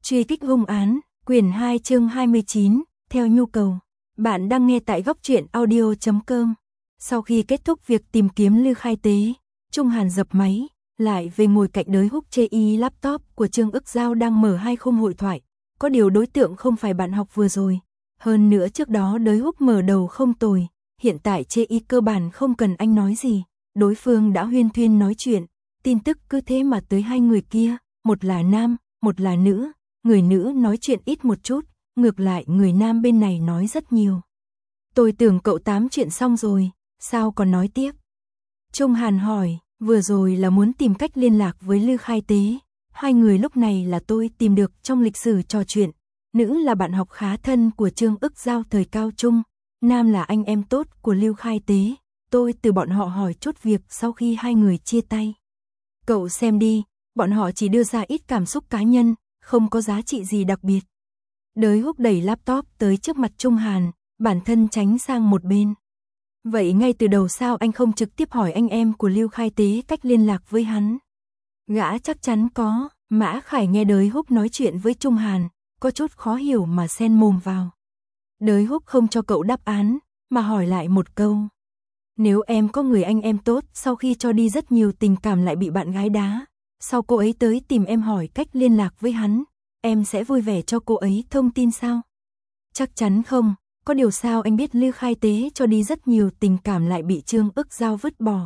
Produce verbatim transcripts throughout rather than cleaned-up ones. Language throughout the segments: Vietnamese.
Truy kích hung án, quyển hai chương hai mươi chín, theo nhu cầu. Bạn đang nghe tại góc truyện audio chấm com. Sau khi kết thúc việc tìm kiếm Lư Khai Tế, Trung Hàn dập máy, lại về ngồi cạnh đới húc chê y laptop của Trương Ức Giao đang mở hai khung hội thoại. Có điều đối tượng không phải bạn học vừa rồi. Hơn nữa trước đó đới húc mở đầu không tồi, hiện tại chê y cơ bản không cần anh nói gì. Đối phương đã huyên thuyên nói chuyện, tin tức cứ thế mà tới hai người kia, một là nam, một là nữ. Người nữ nói chuyện ít một chút, ngược lại người nam bên này nói rất nhiều. Tôi tưởng cậu tám chuyện xong rồi, sao còn nói tiếp? Trung Hàn hỏi, vừa rồi là muốn tìm cách liên lạc với Lư Khai Tế. Hai người lúc này là tôi tìm được trong lịch sử trò chuyện. Nữ là bạn học khá thân của Trương Ức Giao thời cao trung, nam là anh em tốt của Lư Khai Tế. Tôi từ bọn họ hỏi chút việc sau khi hai người chia tay. Cậu xem đi, bọn họ chỉ đưa ra ít cảm xúc cá nhân, không có giá trị gì đặc biệt. Đới húc đẩy laptop tới trước mặt Trung Hàn, bản thân tránh sang một bên. Vậy ngay từ đầu sao anh không trực tiếp hỏi anh em của Lư Khai Tế cách liên lạc với hắn? Gã chắc chắn có. Mã Khải nghe đới húc nói chuyện với Trung Hàn, có chút khó hiểu mà xen mồm vào. Đới húc không cho cậu đáp án, mà hỏi lại một câu. Nếu em có người anh em tốt, sau khi cho đi rất nhiều tình cảm lại bị bạn gái đá, sau cô ấy tới tìm em hỏi cách liên lạc với hắn, em sẽ vui vẻ cho cô ấy thông tin sao? Chắc chắn không, có điều sao anh biết Lư Khai Tế cho đi rất nhiều tình cảm lại bị Trương Ức Giao vứt bỏ?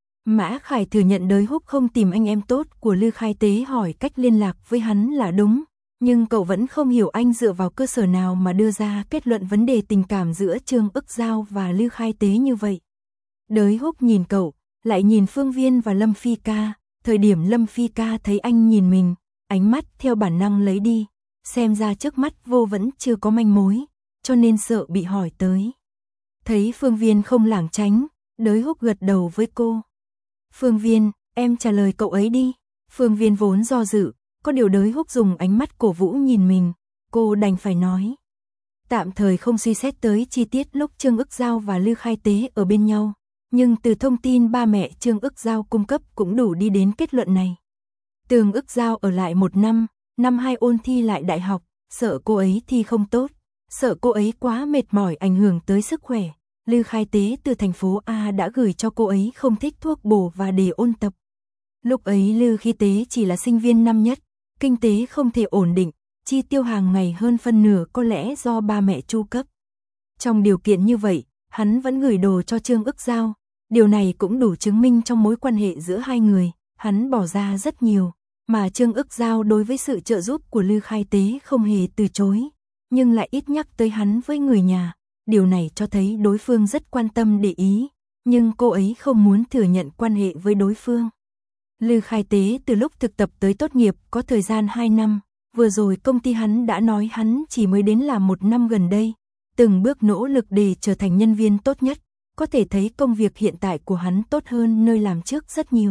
Mã Khải thừa nhận đới húc không tìm anh em tốt của Lư Khai Tế hỏi cách liên lạc với hắn là đúng, nhưng cậu vẫn không hiểu anh dựa vào cơ sở nào mà đưa ra kết luận vấn đề tình cảm giữa Trương Ức Giao và Lư Khai Tế như vậy. Đới húc nhìn cậu, lại nhìn Phương Viên và Lâm Phi Ca. Thời điểm Lâm Phi Ca thấy anh nhìn mình, ánh mắt theo bản năng lấy đi, xem ra trước mắt vô vẫn chưa có manh mối, cho nên sợ bị hỏi tới. Thấy Phương Viên không lảng tránh, đới húc gật đầu với cô. Phương Viên, em trả lời cậu ấy đi. Phương Viên vốn do dự, có điều đới húc dùng ánh mắt cổ vũ nhìn mình, cô đành phải nói. Tạm thời không suy xét tới chi tiết lúc Trương Ức Giao và Lư Khai Tế ở bên nhau. Nhưng từ thông tin ba mẹ Trương Ức Giao cung cấp cũng đủ đi đến kết luận này. Trương Ức Giao ở lại một năm, năm hai ôn thi lại đại học, sợ cô ấy thi không tốt, sợ cô ấy quá mệt mỏi ảnh hưởng tới sức khỏe. Lư Khai Tế từ thành phố A đã gửi cho cô ấy không thích thuốc bổ và để ôn tập. Lúc ấy Lư Khai Tế chỉ là sinh viên năm nhất, kinh tế không thể ổn định, chi tiêu hàng ngày hơn phân nửa có lẽ do ba mẹ chu cấp. Trong điều kiện như vậy, hắn vẫn gửi đồ cho Trương Ức Giao. Điều này cũng đủ chứng minh trong mối quan hệ giữa hai người, hắn bỏ ra rất nhiều, mà Trương Ức Giao đối với sự trợ giúp của Lư Khai Tế không hề từ chối, nhưng lại ít nhắc tới hắn với người nhà. Điều này cho thấy đối phương rất quan tâm để ý, nhưng cô ấy không muốn thừa nhận quan hệ với đối phương. Lư Khai Tế từ lúc thực tập tới tốt nghiệp có thời gian hai năm, vừa rồi công ty hắn đã nói hắn chỉ mới đến làm một năm gần đây, từng bước nỗ lực để trở thành nhân viên tốt nhất. Có thể thấy công việc hiện tại của hắn tốt hơn nơi làm trước rất nhiều.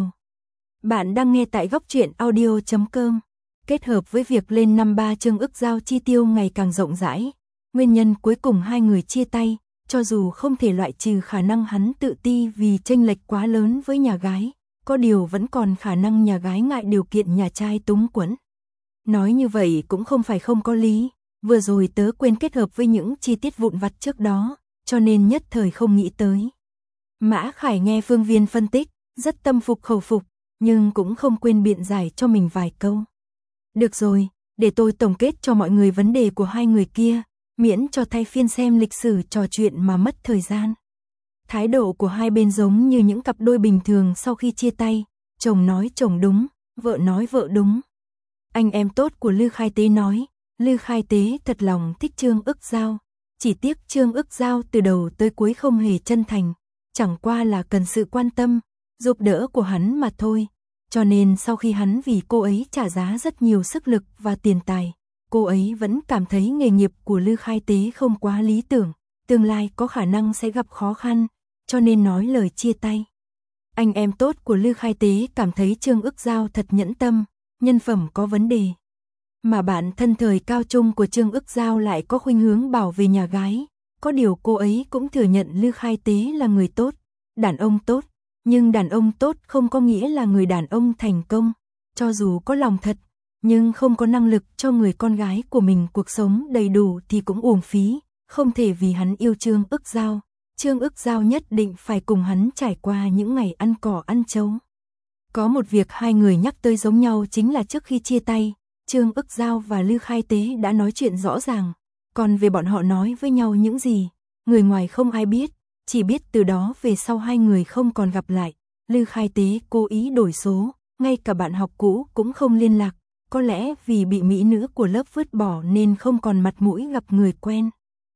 Bạn đang nghe tại góc truyện audio chấm com. Kết hợp với việc lên năm ba Trương Ức Giao chi tiêu ngày càng rộng rãi, nguyên nhân cuối cùng hai người chia tay, cho dù không thể loại trừ khả năng hắn tự ti vì chênh lệch quá lớn với nhà gái, có điều vẫn còn khả năng nhà gái ngại điều kiện nhà trai túng quẫn. Nói như vậy cũng không phải không có lý, vừa rồi tớ quên kết hợp với những chi tiết vụn vặt trước đó, cho nên nhất thời không nghĩ tới. Mã Khải nghe Phương Viên phân tích, rất tâm phục khẩu phục, nhưng cũng không quên biện giải cho mình vài câu. Được rồi, để tôi tổng kết cho mọi người vấn đề của hai người kia, miễn cho thay phiên xem lịch sử trò chuyện mà mất thời gian. Thái độ của hai bên giống như những cặp đôi bình thường sau khi chia tay, chồng nói chồng đúng, vợ nói vợ đúng. Anh em tốt của Lư Khai Tế nói, Lư Khai Tế thật lòng thích Trương Ức Giao. Chỉ tiếc Trương Ức Giao từ đầu tới cuối không hề chân thành, chẳng qua là cần sự quan tâm, giúp đỡ của hắn mà thôi. Cho nên sau khi hắn vì cô ấy trả giá rất nhiều sức lực và tiền tài, cô ấy vẫn cảm thấy nghề nghiệp của Lư Khai Tế không quá lý tưởng, tương lai có khả năng sẽ gặp khó khăn, cho nên nói lời chia tay. Anh em tốt của Lư Khai Tế cảm thấy Trương Ức Giao thật nhẫn tâm, nhân phẩm có vấn đề. Mà bạn thân thời cao trung của Trương Ức Giao lại có khuynh hướng bảo vệ nhà gái, có điều cô ấy cũng thừa nhận Lư Khai Tế là người tốt, đàn ông tốt, nhưng đàn ông tốt không có nghĩa là người đàn ông thành công, cho dù có lòng thật, nhưng không có năng lực cho người con gái của mình cuộc sống đầy đủ thì cũng uổng phí, không thể vì hắn yêu Trương Ức Giao, Trương Ức Giao nhất định phải cùng hắn trải qua những ngày ăn cỏ ăn trấu. Có một việc hai người nhắc tới giống nhau chính là trước khi chia tay, Trương Ức Giao và Lư Khai Tế đã nói chuyện rõ ràng, còn về bọn họ nói với nhau những gì, người ngoài không ai biết, chỉ biết từ đó về sau hai người không còn gặp lại. Lư Khai Tế cố ý đổi số, ngay cả bạn học cũ cũng không liên lạc, có lẽ vì bị mỹ nữ của lớp vứt bỏ nên không còn mặt mũi gặp người quen.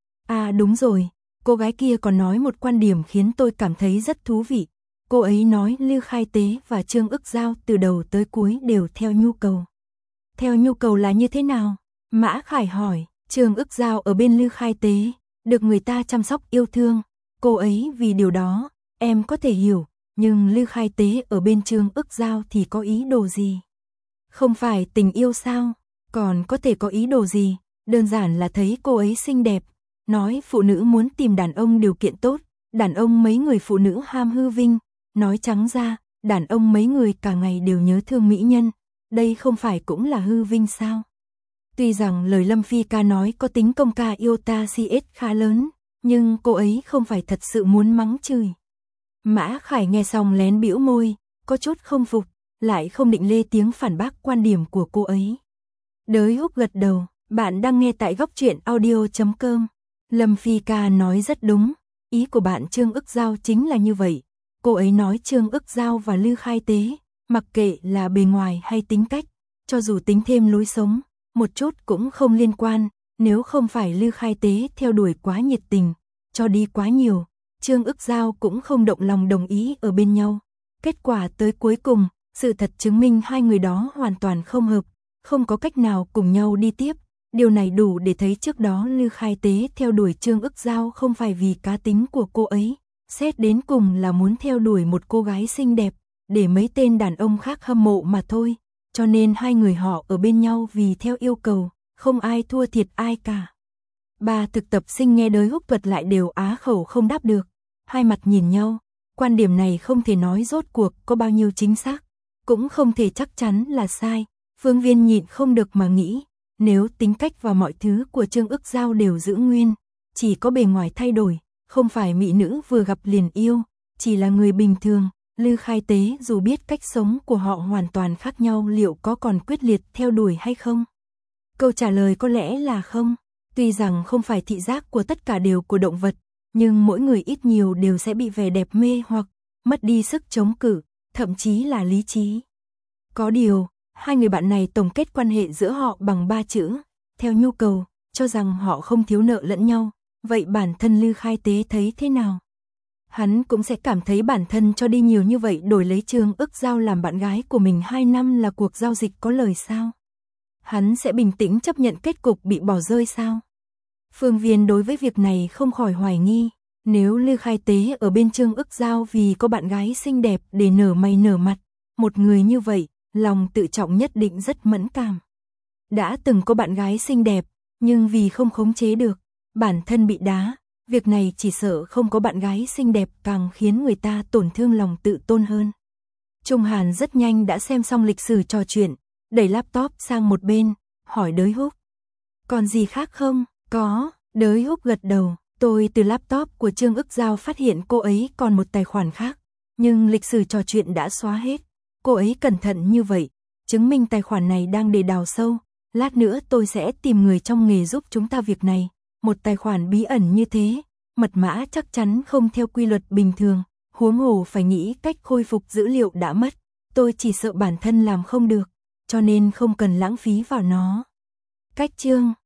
À đúng rồi, cô gái kia còn nói một quan điểm khiến tôi cảm thấy rất thú vị. Cô ấy nói Lư Khai Tế và Trương Ức Giao từ đầu tới cuối đều theo nhu cầu. Theo nhu cầu là như thế nào? Mã Khải hỏi. Trương Ức Giao ở bên Lư Khai Tế, được người ta chăm sóc yêu thương, cô ấy vì điều đó, em có thể hiểu, nhưng Lư Khai Tế ở bên Trương Ức Giao thì có ý đồ gì? Không phải tình yêu sao? Còn có thể có ý đồ gì? Đơn giản là thấy cô ấy xinh đẹp, nói phụ nữ muốn tìm đàn ông điều kiện tốt, đàn ông mấy người phụ nữ ham hư vinh, nói trắng ra, đàn ông mấy người cả ngày đều nhớ thương mỹ nhân, đây không phải cũng là hư vinh sao? Tuy rằng lời Lâm Phi ca nói có tính công ca yêu ta xê ét khá lớn, nhưng cô ấy không phải thật sự muốn mắng chửi. Mã Khải nghe xong lén bĩu môi, có chút không phục, lại không định lê tiếng phản bác quan điểm của cô ấy. Đới Húc gật đầu, bạn đang nghe tại góc truyện audio chấm com. Lâm Phi ca nói rất đúng, ý của bạn Trương Ức Giao chính là như vậy. Cô ấy nói Trương Ức Giao và Lư Khai Tế, mặc kệ là bề ngoài hay tính cách, cho dù tính thêm lối sống, một chút cũng không liên quan, nếu không phải Lư Khai Tế theo đuổi quá nhiệt tình, cho đi quá nhiều, Trương Ức Giao cũng không động lòng đồng ý ở bên nhau. Kết quả tới cuối cùng, sự thật chứng minh hai người đó hoàn toàn không hợp, không có cách nào cùng nhau đi tiếp. Điều này đủ để thấy trước đó Lư Khai Tế theo đuổi Trương Ức Giao không phải vì cá tính của cô ấy, xét đến cùng là muốn theo đuổi một cô gái xinh đẹp, để mấy tên đàn ông khác hâm mộ mà thôi. Cho nên hai người họ ở bên nhau vì theo yêu cầu, không ai thua thiệt ai cả. Ba thực tập sinh nghe Đới Húc thuật lại đều á khẩu không đáp được, hai mặt nhìn nhau, quan điểm này không thể nói rốt cuộc có bao nhiêu chính xác, cũng không thể chắc chắn là sai. Phương Viên nhịn không được mà nghĩ, nếu tính cách và mọi thứ của Trương Ức Giao đều giữ nguyên, chỉ có bề ngoài thay đổi, không phải mỹ nữ vừa gặp liền yêu, chỉ là người bình thường, Lư Khai Tế dù biết cách sống của họ hoàn toàn khác nhau liệu có còn quyết liệt theo đuổi hay không? Câu trả lời có lẽ là không. Tuy rằng không phải thị giác của tất cả đều của động vật, nhưng mỗi người ít nhiều đều sẽ bị vẻ đẹp mê hoặc, mất đi sức chống cự, thậm chí là lý trí. Có điều, hai người bạn này tổng kết quan hệ giữa họ bằng ba chữ, theo nhu cầu, cho rằng họ không thiếu nợ lẫn nhau. Vậy bản thân Lư Khai Tế thấy thế nào? Hắn cũng sẽ cảm thấy bản thân cho đi nhiều như vậy đổi lấy Trương Ức Giao làm bạn gái của mình hai năm là cuộc giao dịch có lời sao? Hắn sẽ bình tĩnh chấp nhận kết cục bị bỏ rơi sao? Phương Viên đối với việc này không khỏi hoài nghi, nếu Lư Khai Tế ở bên Trương Ức Giao vì có bạn gái xinh đẹp để nở mày nở mặt, một người như vậy, lòng tự trọng nhất định rất mẫn cảm. Đã từng có bạn gái xinh đẹp, nhưng vì không khống chế được, bản thân bị đá, việc này chỉ sợ không có bạn gái xinh đẹp càng khiến người ta tổn thương lòng tự tôn hơn. Trung Hàn rất nhanh đã xem xong lịch sử trò chuyện, đẩy laptop sang một bên, hỏi Đới Húc. Còn gì khác không? Có, Đới Húc gật đầu, tôi từ laptop của Trương Ức Giao phát hiện cô ấy còn một tài khoản khác, nhưng lịch sử trò chuyện đã xóa hết. Cô ấy cẩn thận như vậy, chứng minh tài khoản này đang để đào sâu, lát nữa tôi sẽ tìm người trong nghề giúp chúng ta việc này. Một tài khoản bí ẩn như thế, mật mã chắc chắn không theo quy luật bình thường, huống hồ phải nghĩ cách khôi phục dữ liệu đã mất, tôi chỉ sợ bản thân làm không được, cho nên không cần lãng phí vào nó. Cách chương